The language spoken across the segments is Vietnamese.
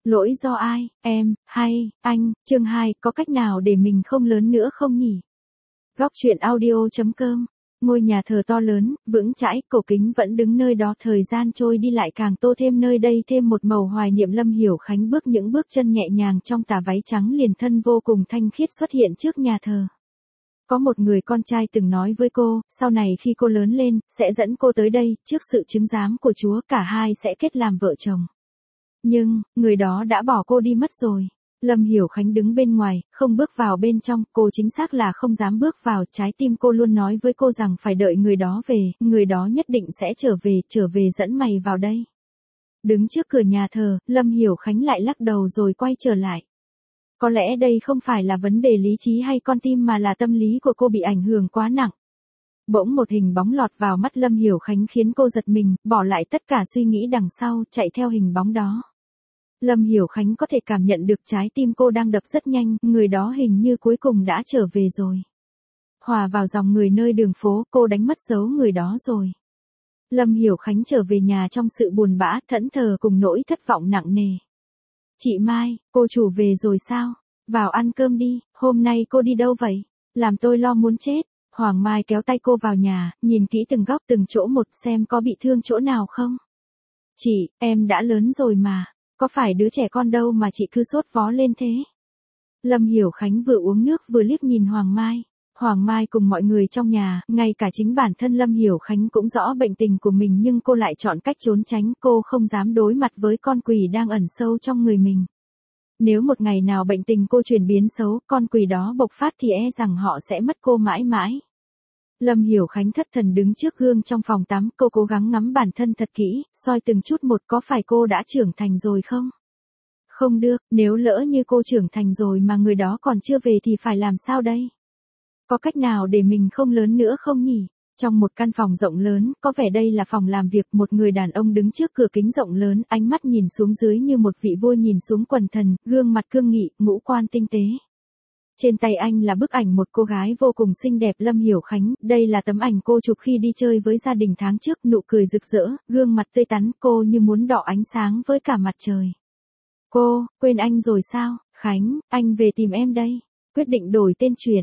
Lỗi do ai, em, hay, anh, chương 2, có cách nào để mình không lớn nữa không nhỉ? Góc truyện audio.com. Ngôi nhà thờ to lớn, vững chãi, cổ kính vẫn đứng nơi đó, thời gian trôi đi lại càng tô thêm nơi đây thêm một màu hoài niệm. Lâm Hiểu Khánh bước những bước chân nhẹ nhàng trong tà váy trắng liền thân vô cùng thanh khiết xuất hiện trước nhà thờ. Có một người con trai từng nói với cô, sau này khi cô lớn lên, sẽ dẫn cô tới đây, trước sự chứng giám của Chúa cả hai sẽ kết làm vợ chồng. Nhưng, người đó đã bỏ cô đi mất rồi. Lâm Hiểu Khánh đứng bên ngoài, không bước vào bên trong, cô chính xác là không dám bước vào, trái tim cô luôn nói với cô rằng phải đợi người đó về, người đó nhất định sẽ trở về dẫn mày vào đây. Đứng trước cửa nhà thờ, Lâm Hiểu Khánh lại lắc đầu rồi quay trở lại. Có lẽ đây không phải là vấn đề lý trí hay con tim mà là tâm lý của cô bị ảnh hưởng quá nặng. Bỗng một hình bóng lọt vào mắt Lâm Hiểu Khánh khiến cô giật mình, bỏ lại tất cả suy nghĩ đằng sau, chạy theo hình bóng đó. Lâm Hiểu Khánh có thể cảm nhận được trái tim cô đang đập rất nhanh, người đó hình như cuối cùng đã trở về rồi. Hòa vào dòng người nơi đường phố, cô đánh mất dấu người đó rồi. Lâm Hiểu Khánh trở về nhà trong sự buồn bã, thẫn thờ cùng nỗi thất vọng nặng nề. Chị Mai, cô chủ về rồi sao? Vào ăn cơm đi, hôm nay cô đi đâu vậy? Làm tôi lo muốn chết. Hoàng Mai kéo tay cô vào nhà, nhìn kỹ từng góc từng chỗ một xem có bị thương chỗ nào không. Chị, em đã lớn rồi mà. Có phải đứa trẻ con đâu mà chị cứ sốt vó lên thế? Lâm Hiểu Khánh vừa uống nước vừa liếc nhìn Hoàng Mai. Hoàng Mai cùng mọi người trong nhà, ngay cả chính bản thân Lâm Hiểu Khánh cũng rõ bệnh tình của mình nhưng cô lại chọn cách trốn tránh, cô không dám đối mặt với con quỷ đang ẩn sâu trong người mình. Nếu một ngày nào bệnh tình cô chuyển biến xấu, con quỷ đó bộc phát thì e rằng họ sẽ mất cô mãi mãi. Lâm Hiểu Khánh thất thần đứng trước gương trong phòng tắm, cô cố gắng ngắm bản thân thật kỹ, soi từng chút một có phải cô đã trưởng thành rồi không? Không được, nếu lỡ như cô trưởng thành rồi mà người đó còn chưa về thì phải làm sao đây? Có cách nào để mình không lớn nữa không nhỉ? Trong một căn phòng rộng lớn, có vẻ đây là phòng làm việc, một người đàn ông đứng trước cửa kính rộng lớn, ánh mắt nhìn xuống dưới như một vị vua nhìn xuống quần thần, gương mặt cương nghị, ngũ quan tinh tế. Trên tay anh là bức ảnh một cô gái vô cùng xinh đẹp. Lâm Hiểu Khánh, đây là tấm ảnh cô chụp khi đi chơi với gia đình tháng trước, nụ cười rực rỡ, gương mặt tươi tắn, cô như muốn đọ ánh sáng với cả mặt trời. Cô, quên anh rồi sao? Khánh, anh về tìm em đây. Quyết định đổi tên truyện.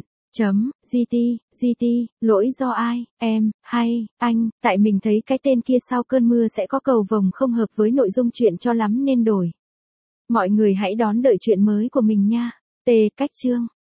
GT, lỗi do ai, em, hay, anh, tại mình thấy cái tên kia sau cơn mưa sẽ có cầu vồng không hợp với nội dung truyện cho lắm nên đổi. Mọi người hãy đón đợi truyện mới của mình nha. Cách chương.